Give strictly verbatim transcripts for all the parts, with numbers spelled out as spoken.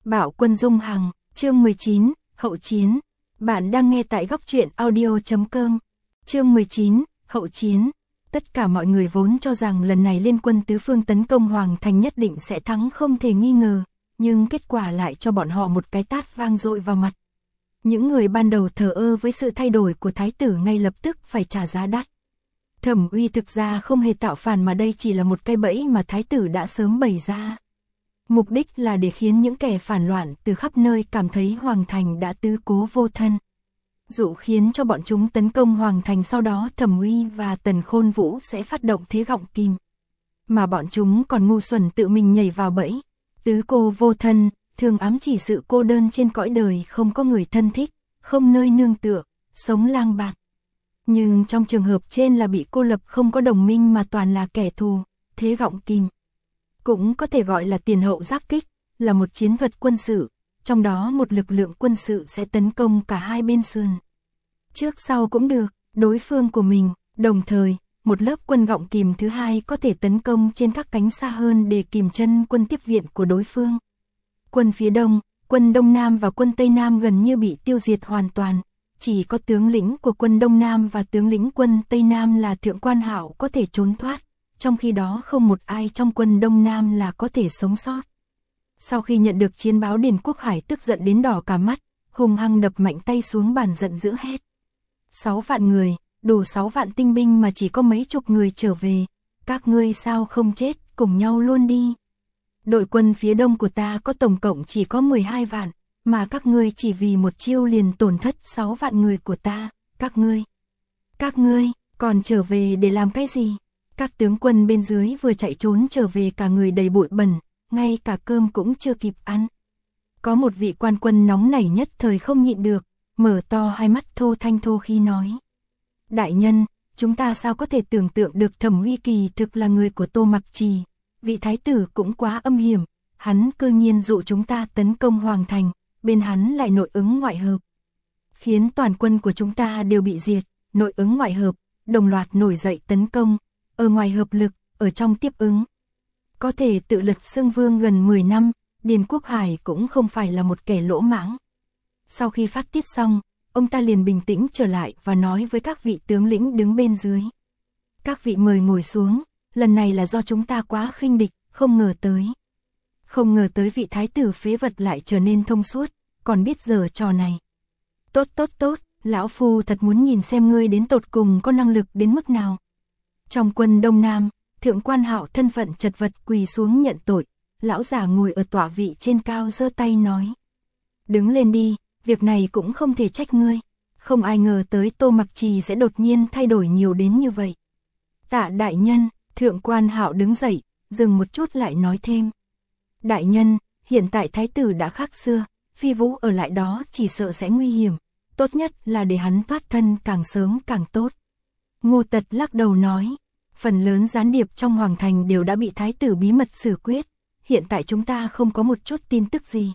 Bạo Quân Dung Hằng, chương mười chín, Hậu Chiến. Bạn đang nghe tại góc truyện audio chấm com. Chương mười chín, Hậu Chiến. Tất cả mọi người vốn cho rằng lần này liên quân tứ phương tấn công Hoàng Thành nhất định sẽ thắng không thể nghi ngờ, nhưng kết quả lại cho bọn họ một cái tát vang dội vào mặt. Những người ban đầu thờ ơ với sự thay đổi của thái tử ngay lập tức phải trả giá đắt. Thẩm Uy thực ra không hề tạo phản mà đây chỉ là một cái bẫy mà thái tử đã sớm bày ra. Mục đích là để khiến những kẻ phản loạn từ khắp nơi cảm thấy Hoàng Thành đã tứ cố vô thân. Dụ khiến cho bọn chúng tấn công Hoàng Thành, sau đó Thẩm Uy và Tần Khôn Vũ sẽ phát động thế gọng kìm. Mà bọn chúng còn ngu xuẩn tự mình nhảy vào bẫy. Tứ cô vô thân, thường ám chỉ sự cô đơn trên cõi đời, không có người thân thích, không nơi nương tựa, sống lang bạt. Nhưng trong trường hợp trên là bị cô lập, không có đồng minh mà toàn là kẻ thù, thế gọng kìm cũng có thể gọi là tiền hậu giáp kích, là một chiến thuật quân sự, trong đó một lực lượng quân sự sẽ tấn công cả hai bên sườn. Trước sau cũng được, đối phương của mình, đồng thời, một lớp quân gọng kìm thứ hai có thể tấn công trên các cánh xa hơn để kìm chân quân tiếp viện của đối phương. Quân phía đông, quân Đông Nam và quân Tây Nam gần như bị tiêu diệt hoàn toàn, chỉ có tướng lĩnh của quân Đông Nam và tướng lĩnh quân Tây Nam là Thượng Quan Hạo có thể trốn thoát. Trong khi đó không một ai trong quân Đông Nam là có thể sống sót. Sau khi nhận được chiến báo, Điền Quốc Hải tức giận đến đỏ cả mắt, hung hăng đập mạnh tay xuống bàn giận dữ hét. Sáu vạn người, đủ sáu vạn tinh binh mà chỉ có mấy chục người trở về, các ngươi sao không chết, cùng nhau luôn đi. Đội quân phía đông của ta có tổng cộng chỉ có mười hai vạn, mà các ngươi chỉ vì một chiêu liền tổn thất sáu vạn người của ta, các ngươi. Các ngươi, còn trở về để làm cái gì? Các tướng quân bên dưới vừa chạy trốn trở về cả người đầy bụi bẩn, ngay cả cơm cũng chưa kịp ăn. Có một vị quan quân nóng nảy nhất thời không nhịn được, mở to hai mắt thô thanh thô khi nói. Đại nhân, chúng ta sao có thể tưởng tượng được Thẩm Uy kỳ thực là người của Tô Mặc Trì, vị thái tử cũng quá âm hiểm, hắn cơ nhiên dụ chúng ta tấn công Hoàng Thành, bên hắn lại nội ứng ngoại hợp. Khiến toàn quân của chúng ta đều bị diệt, nội ứng ngoại hợp, đồng loạt nổi dậy tấn công. Ở ngoài hợp lực, ở trong tiếp ứng. Có thể tự lật xưng vương gần mười năm, Điền Quốc Hải cũng không phải là một kẻ lỗ mãng. Sau khi phát tiết xong, ông ta liền bình tĩnh trở lại và nói với các vị tướng lĩnh đứng bên dưới. Các vị mời ngồi xuống, lần này là do chúng ta quá khinh địch, không ngờ tới. Không ngờ tới vị thái tử phế vật lại trở nên thông suốt, còn biết giở trò này. Tốt tốt tốt, lão phu thật muốn nhìn xem ngươi đến tột cùng có năng lực đến mức nào. Trong quân Đông Nam, Thượng Quan Hạo thân phận chật vật quỳ xuống nhận tội, lão già ngồi ở tọa vị trên cao giơ tay nói. Đứng lên đi, việc này cũng không thể trách ngươi, không ai ngờ tới Tô Mặc Trì sẽ đột nhiên thay đổi nhiều đến như vậy. Tạ đại nhân, Thượng Quan Hạo đứng dậy, dừng một chút lại nói thêm. Đại nhân, hiện tại thái tử đã khác xưa, Phi Vũ ở lại đó chỉ sợ sẽ nguy hiểm, tốt nhất là để hắn thoát thân càng sớm càng tốt. Ngô Tật lắc đầu nói, phần lớn gián điệp trong Hoàng Thành đều đã bị thái tử bí mật xử quyết, hiện tại chúng ta không có một chút tin tức gì.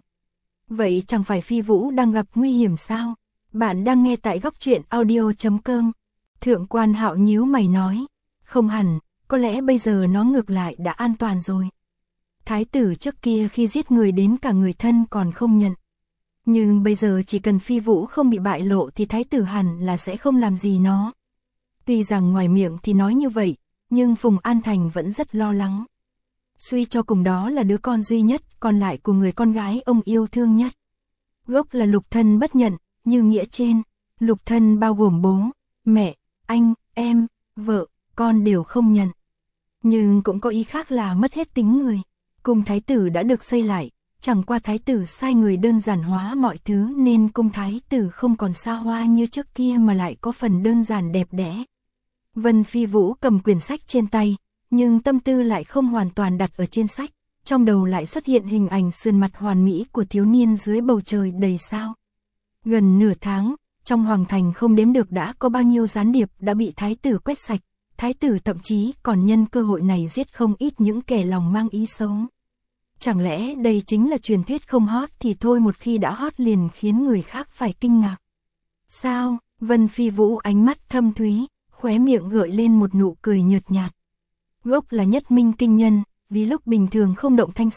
Vậy chẳng phải Phi Vũ đang gặp nguy hiểm sao? Bạn đang nghe tại góc truyện audio chấm com. Thượng Quan Hạo nhíu mày nói, không hẳn, có lẽ bây giờ nó ngược lại đã an toàn rồi. Thái tử trước kia khi giết người đến cả người thân còn không nhận. Nhưng bây giờ chỉ cần Phi Vũ không bị bại lộ thì thái tử hẳn là sẽ không làm gì nó. Tuy rằng ngoài miệng thì nói như vậy, nhưng Phùng An Thành vẫn rất lo lắng. Suy cho cùng đó là đứa con duy nhất còn lại của người con gái ông yêu thương nhất. Gốc là lục thân bất nhận, như nghĩa trên, lục thân bao gồm bố, mẹ, anh, em, vợ, con đều không nhận. Nhưng cũng có ý khác là mất hết tính người. Cung thái tử đã được xây lại, chẳng qua thái tử sai người đơn giản hóa mọi thứ nên cung thái tử không còn xa hoa như trước kia mà lại có phần đơn giản đẹp đẽ. Vân Phi Vũ cầm quyển sách trên tay, nhưng tâm tư lại không hoàn toàn đặt ở trên sách, trong đầu lại xuất hiện hình ảnh sườn mặt hoàn mỹ của thiếu niên dưới bầu trời đầy sao. Gần nửa tháng, trong Hoàng Thành không đếm được đã có bao nhiêu gián điệp đã bị thái tử quét sạch, thái tử thậm chí còn nhân cơ hội này giết không ít những kẻ lòng mang ý xấu. Chẳng lẽ đây chính là truyền thuyết không hot thì thôi, một khi đã hot liền khiến người khác phải kinh ngạc. Sao? Vân Phi Vũ ánh mắt thâm thúy, khóe miệng gợi lên một nụ cười nhợt nhạt. Gốc là nhất minh kinh nhân, vì lúc bình thường không động thanh sắc,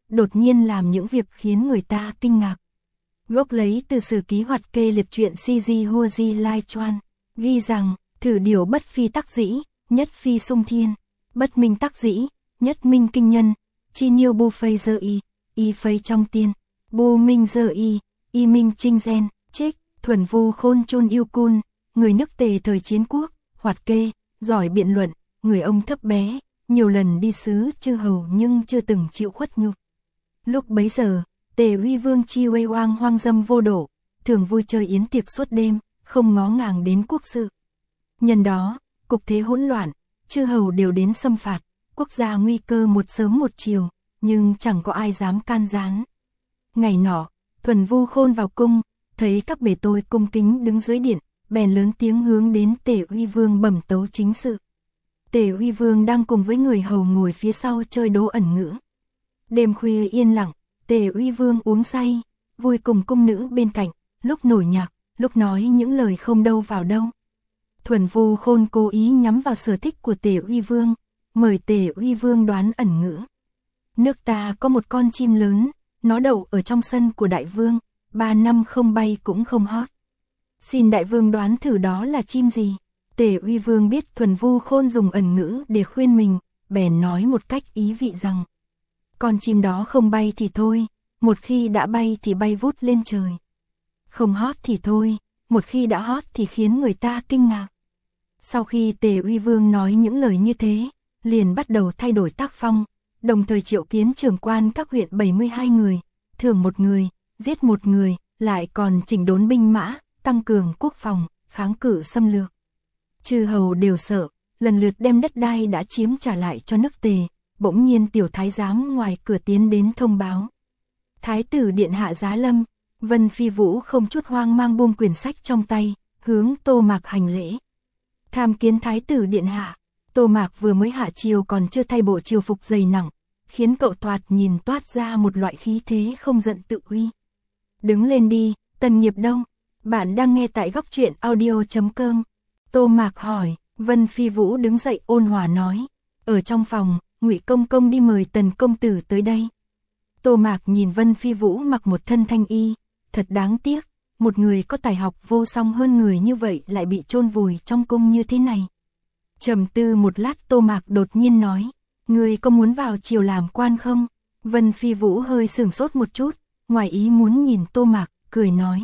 đột nhiên làm những việc khiến người ta kinh ngạc. Gốc lấy từ sử ký hoạt kê liệt truyện Si Di Hua Di Lai Chuan, ghi rằng, thử điều bất phi tắc dĩ, nhất phi sung thiên, bất minh tắc dĩ, nhất minh kinh nhân, chi nhiêu bu phây dơ y, y phây trong tiên, bu minh dơ y, y minh trinh gen, trích, thuần vu khôn chun yêu cun, người nước Tề thời chiến quốc, hoạt kê, giỏi biện luận, người ông thấp bé, nhiều lần đi xứ chư hầu nhưng chưa từng chịu khuất nhục. Lúc bấy giờ, Tề Huy Vương chi uê oang hoang dâm vô độ, thường vui chơi yến tiệc suốt đêm, không ngó ngàng đến quốc sự. Nhân đó, cục thế hỗn loạn, chư hầu đều đến xâm phạt, quốc gia nguy cơ một sớm một chiều, nhưng chẳng có ai dám can gián. Ngày nọ, thuần vu khôn vào cung, thấy các bề tôi cung kính đứng dưới điện, bèn lớn tiếng hướng đến Tề Huy Vương bẩm tấu chính sự. Tề Huy Vương đang cùng với người hầu ngồi phía sau chơi đố ẩn ngữ. Đêm khuya yên lặng, Tề Huy Vương uống say, vui cùng cung nữ bên cạnh, lúc nổi nhạc, lúc nói những lời không đâu vào đâu. Thuần vu khôn cố ý nhắm vào sở thích của Tề Huy Vương, mời Tề Huy Vương đoán ẩn ngữ. Nước ta có một con chim lớn, nó đậu ở trong sân của đại vương, ba năm không bay cũng không hót. Xin đại vương đoán thử đó là chim gì? Tề Huy Vương biết thuần vu khôn dùng ẩn ngữ để khuyên mình, bèn nói một cách ý vị rằng, con chim đó không bay thì thôi, một khi đã bay thì bay vút lên trời. Không hót thì thôi, một khi đã hót thì khiến người ta kinh ngạc. Sau khi Tề Huy Vương nói những lời như thế, liền bắt đầu thay đổi tác phong, đồng thời triệu kiến trưởng quan các huyện bảy mươi hai người, thưởng một người, giết một người, lại còn chỉnh đốn binh mã, tăng cường quốc phòng, kháng cự xâm lược. Chư hầu đều sợ, lần lượt đem đất đai đã chiếm trả lại cho nước Tề, bỗng nhiên tiểu thái giám ngoài cửa tiến đến thông báo. Thái tử điện hạ giá lâm, Vân Phi Vũ không chút hoang mang buông quyển sách trong tay, hướng Tô Mạc hành lễ. Tham kiến thái tử điện hạ. Tô Mạc vừa mới hạ triều còn chưa thay bộ triều phục dày nặng, khiến cậu thoạt nhìn toát ra một loại khí thế không giận tự uy. Đứng lên đi, Tần Nghiệp đâu? Bạn đang nghe tại góc truyện audio chấm com. Tô Mạc hỏi, Vân Phi Vũ đứng dậy ôn hòa nói, ở trong phòng, Ngụy công công đi mời Tần công tử tới đây. Tô Mạc nhìn Vân Phi Vũ mặc một thân thanh y, thật đáng tiếc, một người có tài học vô song hơn người như vậy lại bị chôn vùi trong cung như thế này. Trầm tư một lát Tô Mạc đột nhiên nói, người có muốn vào triều làm quan không? Vân Phi Vũ hơi sửng sốt một chút, ngoài ý muốn nhìn Tô Mạc, cười nói.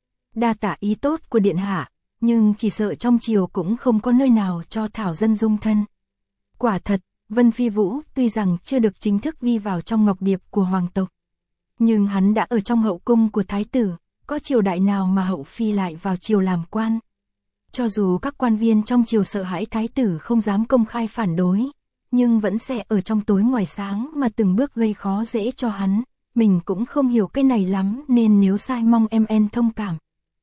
Đa tạ ý tốt của điện hạ, nhưng chỉ sợ trong triều cũng không có nơi nào cho thảo dân dung thân. Quả thật, Vân Phi Vũ tuy rằng chưa được chính thức ghi vào trong ngọc điệp của hoàng tộc, nhưng hắn đã ở trong hậu cung của thái tử, có triều đại nào mà hậu phi lại vào triều làm quan. Cho dù các quan viên trong triều sợ hãi thái tử không dám công khai phản đối, nhưng vẫn sẽ ở trong tối ngoài sáng mà từng bước gây khó dễ cho hắn, mình cũng không hiểu cái này lắm nên nếu sai mong em en thông cảm.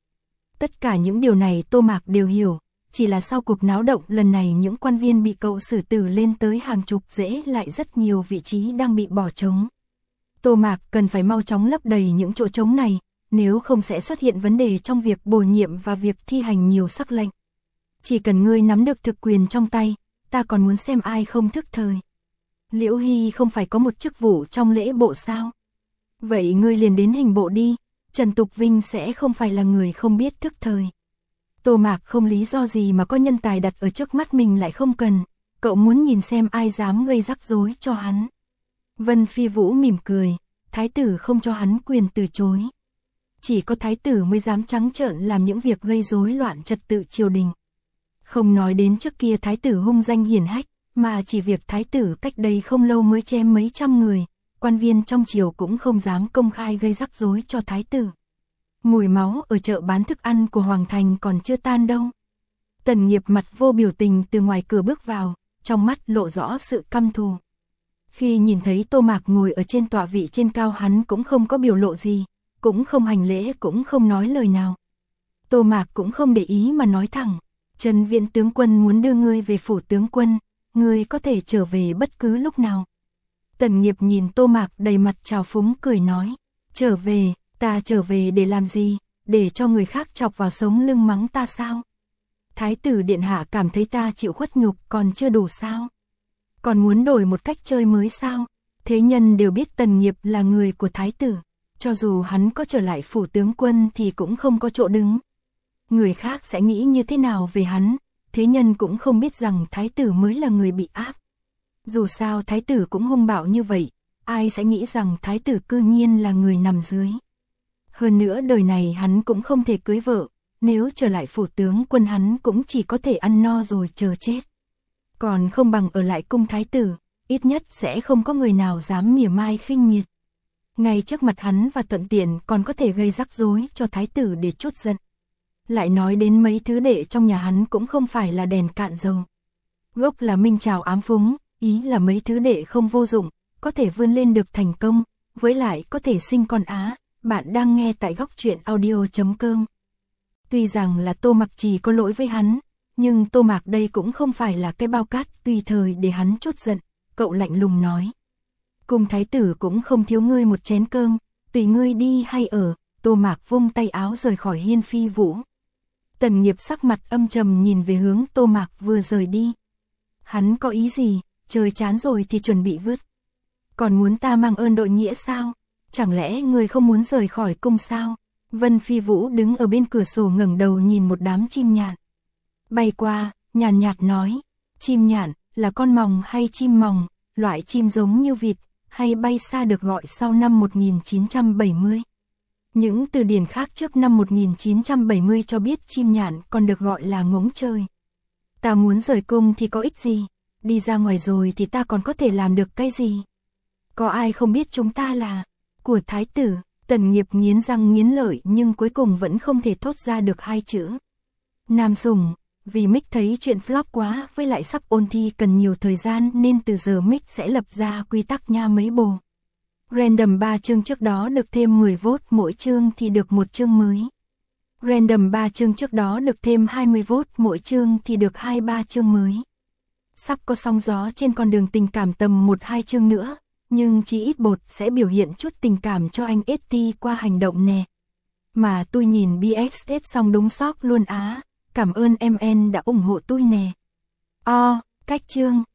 Tất cả những điều này Tô Mạc đều hiểu, chỉ là sau cuộc náo động lần này những quan viên bị cậu xử tử lên tới hàng chục dễ lại rất nhiều vị trí đang bị bỏ trống. Tô Mạc cần phải mau chóng lấp đầy những chỗ trống này, nếu không sẽ xuất hiện vấn đề trong việc bổ nhiệm và việc thi hành nhiều sắc lệnh. Chỉ cần ngươi nắm được thực quyền trong tay, ta còn muốn xem ai không thức thời. Liễu Hy không phải có một chức vụ trong lễ bộ sao? Vậy ngươi liền đến hình bộ đi, Trần Tục Vinh sẽ không phải là người không biết thức thời. Tô Mạc không lý do gì mà có nhân tài đặt ở trước mắt mình lại không cần, cậu muốn nhìn xem ai dám gây rắc rối cho hắn. Vân Phi Vũ mỉm cười, thái tử không cho hắn quyền từ chối. Chỉ có thái tử mới dám trắng trợn làm những việc gây rối loạn trật tự triều đình. Không nói đến trước kia thái tử hung danh hiển hách, mà chỉ việc thái tử cách đây không lâu mới chém mấy trăm người, quan viên trong triều cũng không dám công khai gây rắc rối cho thái tử. Mùi máu ở chợ bán thức ăn của Hoàng Thành còn chưa tan đâu. Tần Nghiệp mặt vô biểu tình từ ngoài cửa bước vào, trong mắt lộ rõ sự căm thù. Khi nhìn thấy Tô Mạc ngồi ở trên tọa vị trên cao hắn cũng không có biểu lộ gì, cũng không hành lễ cũng không nói lời nào. Tô Mạc cũng không để ý mà nói thẳng, Trần Viện tướng quân muốn đưa ngươi về phủ tướng quân, ngươi có thể trở về bất cứ lúc nào. Tần Nghiệp nhìn Tô Mạc đầy mặt trào phúng cười nói, trở về, ta trở về để làm gì, để cho người khác chọc vào sống lưng mắng ta sao? Thái tử điện hạ cảm thấy ta chịu khuất nhục còn chưa đủ sao? Còn muốn đổi một cách chơi mới sao? Thế nhân đều biết Tần Nghiệp là người của thái tử, cho dù hắn có trở lại phủ tướng quân thì cũng không có chỗ đứng. Người khác sẽ nghĩ như thế nào về hắn, thế nhân cũng không biết rằng thái tử mới là người bị áp. Dù sao thái tử cũng hung bạo như vậy, ai sẽ nghĩ rằng thái tử cư nhiên là người nằm dưới. Hơn nữa đời này hắn cũng không thể cưới vợ, nếu trở lại phủ tướng quân hắn cũng chỉ có thể ăn no rồi chờ chết. Còn không bằng ở lại cung thái tử, ít nhất sẽ không có người nào dám mỉa mai khinh miệt. Ngay trước mặt hắn và thuận tiện còn có thể gây rắc rối cho thái tử để trút giận. Lại nói đến mấy thứ đệ trong nhà hắn cũng không phải là đèn cạn dầu. Gốc là minh trào ám phúng, ý là mấy thứ đệ không vô dụng, có thể vươn lên được thành công, với lại có thể sinh con á. Bạn đang nghe tại góc truyện audio chấm com. Tuy rằng là Tô Mặc Trì có lỗi với hắn, nhưng Tô Mạc đây cũng không phải là cái bao cát tùy thời để hắn trút giận, cậu lạnh lùng nói. Cung thái tử cũng không thiếu ngươi một chén cơm, tùy ngươi đi hay ở. Tô Mạc vung tay áo rời khỏi Hiên Phi Vũ. Tần Nghiệp sắc mặt âm trầm nhìn về hướng Tô Mạc vừa rời đi. Hắn có ý gì, trời chán rồi thì chuẩn bị vứt. Còn muốn ta mang ơn đội nghĩa sao? Chẳng lẽ người không muốn rời khỏi cung sao? Vân Phi Vũ đứng ở bên cửa sổ ngẩng đầu nhìn một đám chim nhạn. Bay qua, nhàn nhạt nói, chim nhạn là con mòng hay chim mòng, loại chim giống như vịt, hay bay xa được gọi sau năm một nghìn chín trăm bảy mươi. Những từ điển khác trước năm một nghìn chín trăm bảy mươi cho biết chim nhạn còn được gọi là ngỗng trời. Ta muốn rời cung thì có ích gì, đi ra ngoài rồi thì ta còn có thể làm được cái gì? Có ai không biết chúng ta là của thái tử? Tần Nghiệp nghiến răng nghiến lợi nhưng cuối cùng vẫn không thể thốt ra được hai chữ. Nam Sùng, vì Mick thấy chuyện flop quá với lại sắp ôn thi cần nhiều thời gian nên từ giờ Mick sẽ lập ra quy tắc nha mấy bồ. Random ba chương trước đó được thêm mười vote mỗi chương thì được một chương mới. Random ba chương trước đó được thêm hai mươi vote mỗi chương thì được hai mươi ba chương mới. Sắp có sóng gió trên con đường tình cảm tầm một hai chương nữa, nhưng chỉ ít bột sẽ biểu hiện chút tình cảm cho anh ét tê qua hành động nè. Mà tôi nhìn bê ích ét xong đúng sót luôn á, cảm ơn em en đã ủng hộ tôi nè. O, cách chương.